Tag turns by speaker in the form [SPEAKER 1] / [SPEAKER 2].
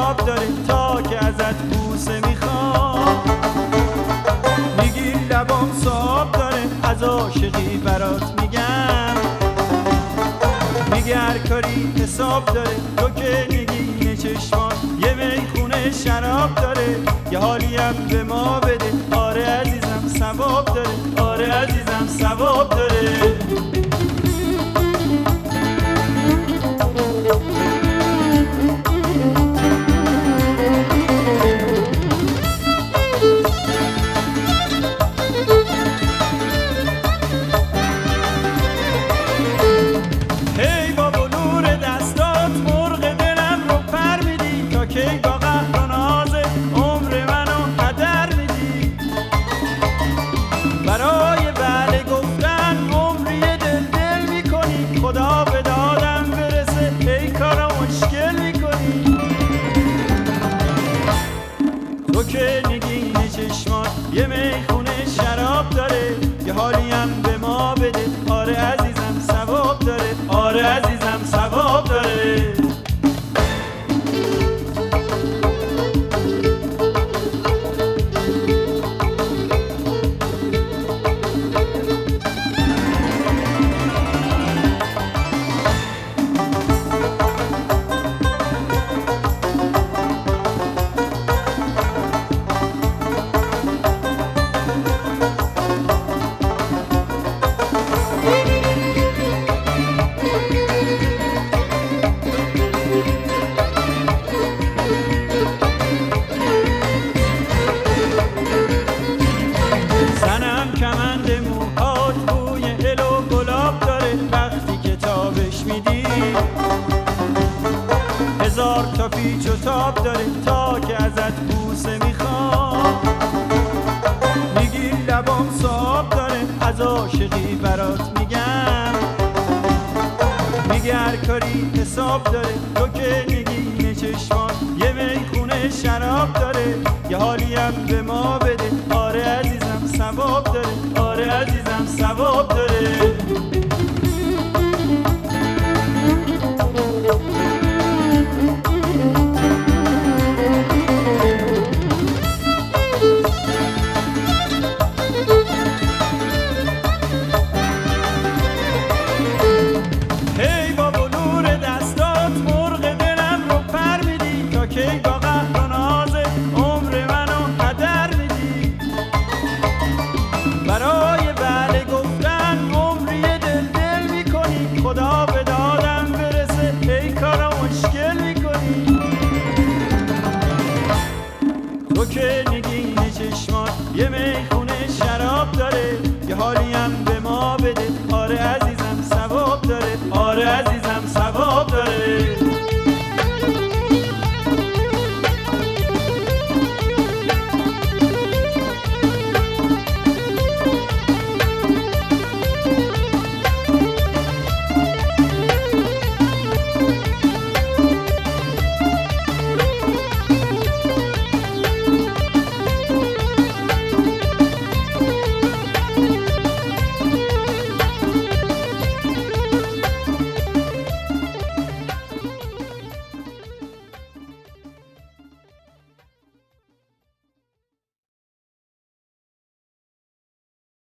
[SPEAKER 1] شراب داره تا که ازت بوسه میخوام. میگی لبام صاحب داره از عاشقی برات میگم. میگی هر کاری حساب داره تو که نگین چشمان یه میخونه شراب داره. یه حالیم به ما بده آره عزیزم ثواب داره آره عزیزم ثواب داره. کی با قهر و ناز عمر منو هدر میدی. برای بله گفتن عمری دل دل میکنی. خدا به دادم برسه ای کارا مشکل میکنی. تو که نگین چشمات یه میخونه شراب داره. یه حالیم به ما بده آره عزیزم ثواب داره آره عزیزم ثواب داره. کمند موهات بوی هل و گلاب داره وقتی که تابش میدی. هزار تا پیچ و تاب داره تا که ازت بوسه میخوام. میگی لبام صاحب داره از عاشقی برات میگم. میگی هر کاری حساب داره تو که نگین چشمان یه میخونه شراب داره. یه حالیم به ما بده آره عزیزم ثواب داره آره عزیزم ثواب داره. هی با بلور دستات مرغ دلم رو پر میدی. تا کی با قهر و ناز عمر منو هدر میدی. برای بله گفتن عمری دل دل میکنی. خدا به دادم برسه ای کارا مشکل میکنی. تو که نگین چشمات یه میخونه شراب داره. یه حالیم به ما بده آره عزیز